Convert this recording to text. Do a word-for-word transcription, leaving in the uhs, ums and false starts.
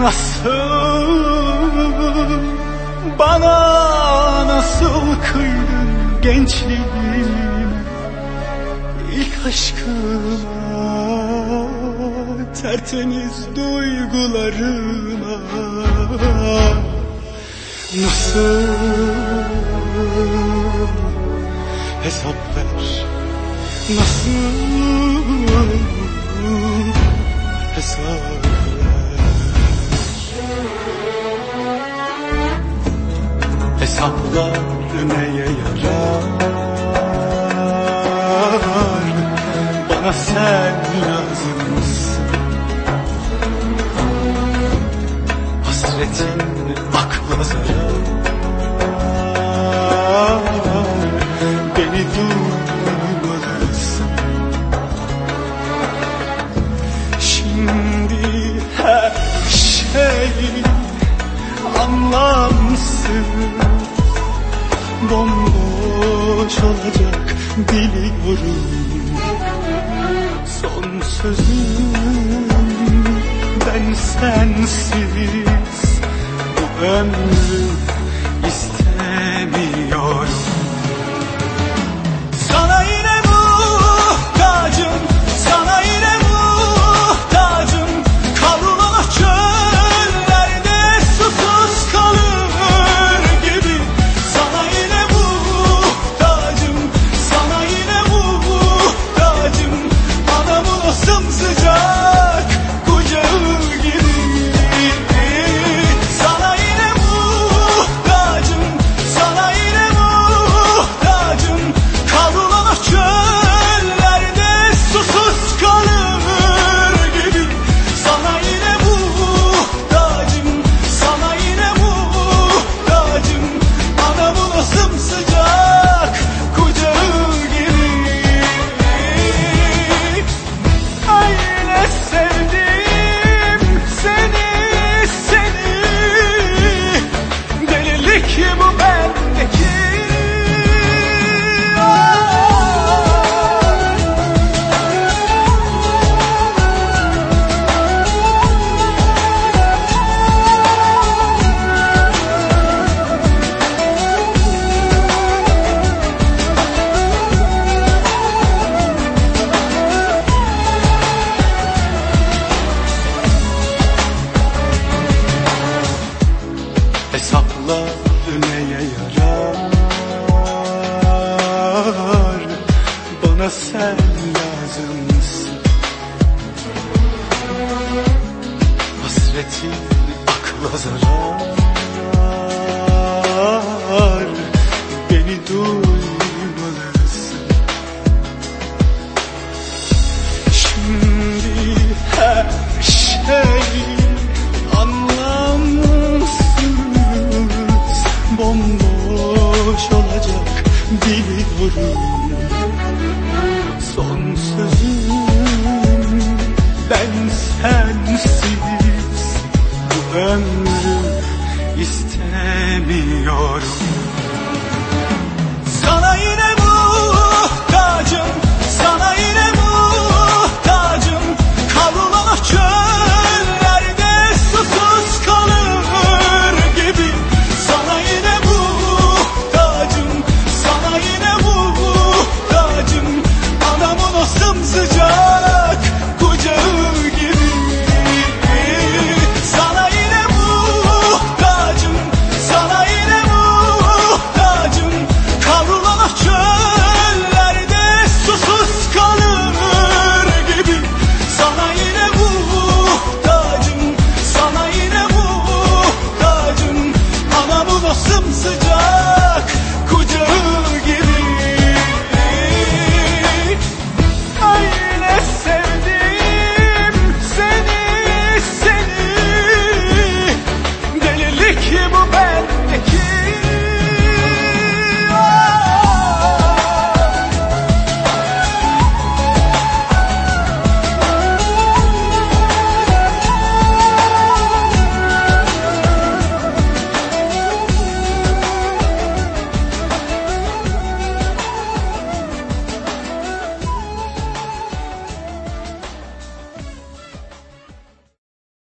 Nasıl, bana nasıl kıydın gençliğim, ilk aşkıma, tertemiz duygularıma. Nasıl hesap ver, nasıl hesap ver. Hesaplar neye yarar, bana sen lazımsın. Hasretin akla zarar, beni duymalısın. Şimdi her şey anlamsız, bomboş olacak biliyorum. Son sözüm ben sensiz bu ömrü istemiyorum. Sana yine muhtacım, sana yine muhtacım. Kavrulana çöllerde susuz kalır gibi. Sana yine muhtacım, sana yine muhtacım. Anamın o sımsıcak kucağı gibi. Sana yine muhtacım, sana yine muhtacım. Kavrulana çöllerde susuz kalır gibi. Sana yine muhtacım, sana yine muhtacım. Anamın o sımsıcak kucağı gibi. Öyle sevdim seni, seni. Delilik bu bendeki. Hesaplar neye yarar, bana sen lazımsın. Hasretin akla zarar, beni duymalısın. Şimdi her şey anlamsız, bomboş olacak biliyorum. Son sözüm ben sensiz bu ömrü istemiyorum.